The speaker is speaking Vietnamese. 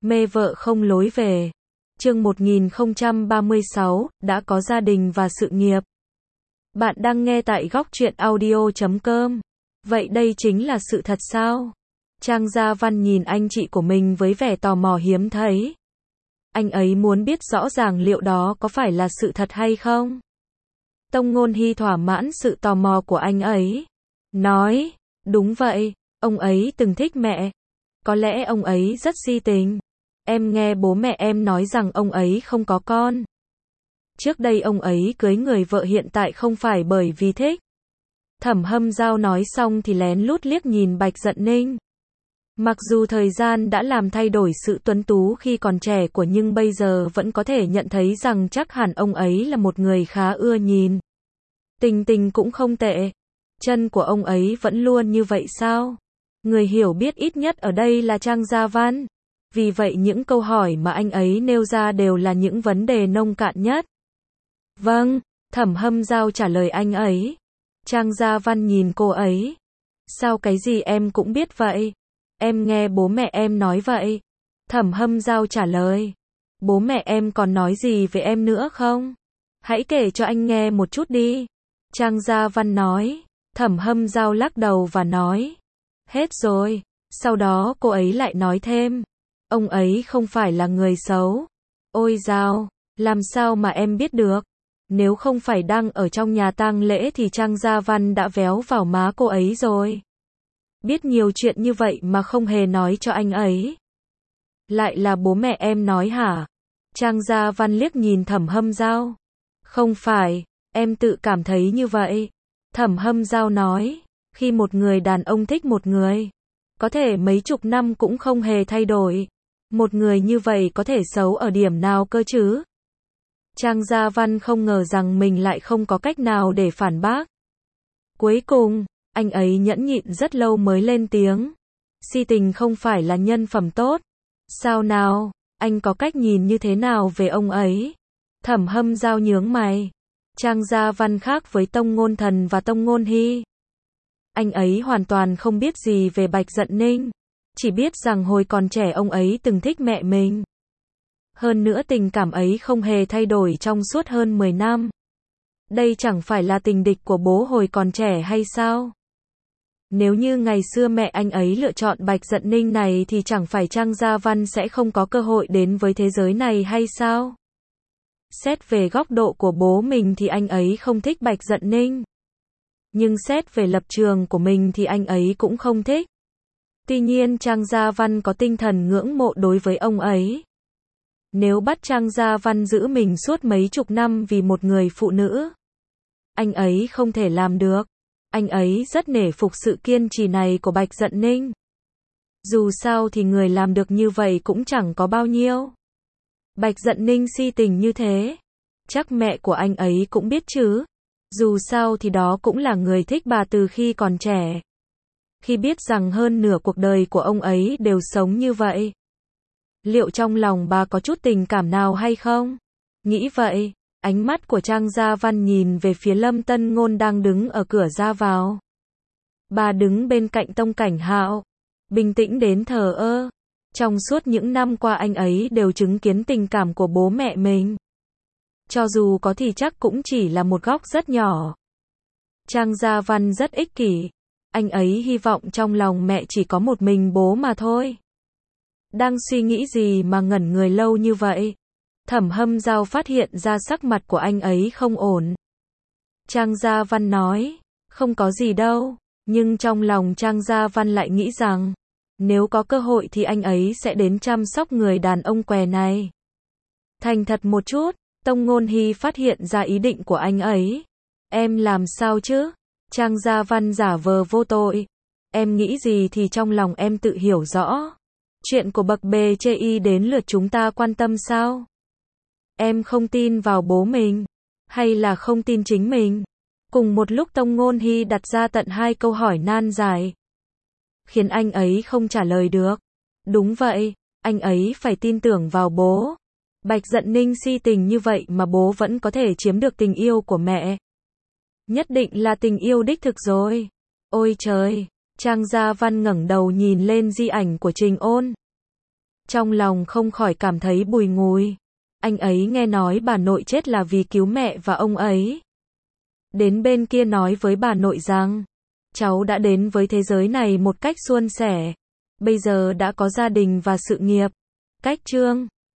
Mê vợ không lối về. Chương 1036, đã có gia đình và sự nghiệp. Bạn đang nghe tại góc truyện audio.com. Vậy đây chính là sự thật sao? Trang Gia Văn nhìn anh chị của mình với vẻ tò mò hiếm thấy. Anh ấy muốn biết rõ ràng liệu đó có phải là sự thật hay không? Tông Ngôn Hy thỏa mãn sự tò mò của anh ấy. Nói, đúng vậy, ông ấy từng thích mẹ. Có lẽ ông ấy rất si tình. Em nghe bố mẹ em nói rằng ông ấy không có con. Trước đây ông ấy cưới người vợ hiện tại không phải bởi vì thích. Thẩm Hâm Dao nói xong thì lén lút liếc nhìn Bạch Dận Ninh. Mặc dù thời gian đã làm thay đổi sự tuấn tú khi còn trẻ của nhưng bây giờ vẫn có thể nhận thấy rằng chắc hẳn ông ấy là một người khá ưa nhìn. Tình tình cũng không tệ. Chân của ông ấy vẫn luôn như vậy sao? Người hiểu biết ít nhất ở đây là Trang Gia Văn. Vì vậy những câu hỏi mà anh ấy nêu ra đều là những vấn đề nông cạn nhất. Vâng, Thẩm Hâm Dao trả lời anh ấy. Trang Gia Văn nhìn cô ấy. Sao cái gì em cũng biết vậy? Em nghe bố mẹ em nói vậy. Thẩm Hâm Dao trả lời. Bố mẹ em còn nói gì về em nữa không? Hãy kể cho anh nghe một chút đi. Trang Gia Văn nói. Thẩm Hâm Dao lắc đầu và nói. Hết rồi. Sau đó cô ấy lại nói thêm. Ông ấy không phải là người xấu. Ôi dao, làm sao mà em biết được? Nếu không phải đang ở trong nhà tang lễ thì Trang Gia Văn đã véo vào má cô ấy rồi. Biết nhiều chuyện như vậy mà không hề nói cho anh ấy. Lại là bố mẹ em nói hả? Trang Gia Văn liếc nhìn Thẩm Hâm Dao. Không phải, em tự cảm thấy như vậy. Thẩm Hâm Dao nói, khi một người đàn ông thích một người, có thể mấy chục năm cũng không hề thay đổi. Một người như vậy có thể xấu ở điểm nào cơ chứ? Trang Gia Văn không ngờ rằng mình lại không có cách nào để phản bác. Cuối cùng, anh ấy nhẫn nhịn rất lâu mới lên tiếng. Si tình không phải là nhân phẩm tốt. Sao nào, anh có cách nhìn như thế nào về ông ấy? Thẩm Hâm Dao nhướng mày. Trang Gia Văn khác với Tông Ngôn Thần và Tông Ngôn Hy. Anh ấy hoàn toàn không biết gì về Bạch Dận Ninh. Chỉ biết rằng hồi còn trẻ ông ấy từng thích mẹ mình. Hơn nữa tình cảm ấy không hề thay đổi trong suốt hơn 10 năm. Đây chẳng phải là tình địch của bố hồi còn trẻ hay sao? Nếu như ngày xưa mẹ anh ấy lựa chọn Bạch Dận Ninh này thì chẳng phải Trang Gia Văn sẽ không có cơ hội đến với thế giới này hay sao? Xét về góc độ của bố mình thì anh ấy không thích Bạch Dận Ninh. Nhưng xét về lập trường của mình thì anh ấy cũng không thích. Tuy nhiên Trang Gia Văn có tinh thần ngưỡng mộ đối với ông ấy. Nếu bắt Trang Gia Văn giữ mình suốt mấy chục năm vì một người phụ nữ, anh ấy không thể làm được. Anh ấy rất nể phục sự kiên trì này của Bạch Dận Ninh. Dù sao thì người làm được như vậy cũng chẳng có bao nhiêu. Bạch Dận Ninh si tình như thế, chắc mẹ của anh ấy cũng biết chứ. Dù sao thì đó cũng là người thích bà từ khi còn trẻ. Khi biết rằng hơn nửa cuộc đời của ông ấy đều sống như vậy, liệu trong lòng bà có chút tình cảm nào hay không? Nghĩ vậy, ánh mắt của Trang Gia Văn nhìn về phía Lâm Tân Ngôn đang đứng ở cửa ra vào. Bà đứng bên cạnh Tông Cảnh Hạo, bình tĩnh đến thờ ơ. Trong suốt những năm qua anh ấy đều chứng kiến tình cảm của bố mẹ mình. Cho dù có thì chắc cũng chỉ là một góc rất nhỏ. Trang Gia Văn rất ích kỷ. Anh ấy hy vọng trong lòng mẹ chỉ có một mình bố mà thôi. Đang suy nghĩ gì mà ngẩn người lâu như vậy? Thẩm Hâm Dao phát hiện ra sắc mặt của anh ấy không ổn. Trang Gia Văn nói, không có gì đâu. Nhưng trong lòng Trang Gia Văn lại nghĩ rằng, nếu có cơ hội thì anh ấy sẽ đến chăm sóc người đàn ông què này. Thành thật một chút, Tông Ngôn Hy phát hiện ra ý định của anh ấy. Em làm sao chứ? Trang Gia Văn giả vờ vô tội. Em nghĩ gì thì trong lòng em tự hiểu rõ. Chuyện của bậc bề chê đến lượt chúng ta quan tâm sao? Em không tin vào bố mình, hay là không tin chính mình? Cùng một lúc Tông Ngôn Hy đặt ra tận 2 câu hỏi nan giải, khiến anh ấy không trả lời được. Đúng vậy, anh ấy phải tin tưởng vào bố. Bạch Dận Ninh si tình như vậy mà bố vẫn có thể chiếm được tình yêu của mẹ. Nhất định là tình yêu đích thực rồi. Ôi trời, Trang Gia Văn ngẩng đầu nhìn lên di ảnh của Trình Ôn. Trong lòng không khỏi cảm thấy bùi ngùi. Anh ấy nghe nói bà nội chết là vì cứu mẹ và ông ấy. Đến bên kia nói với bà nội rằng, cháu đã đến với thế giới này một cách suôn sẻ. Bây giờ đã có gia đình và sự nghiệp. Cách chương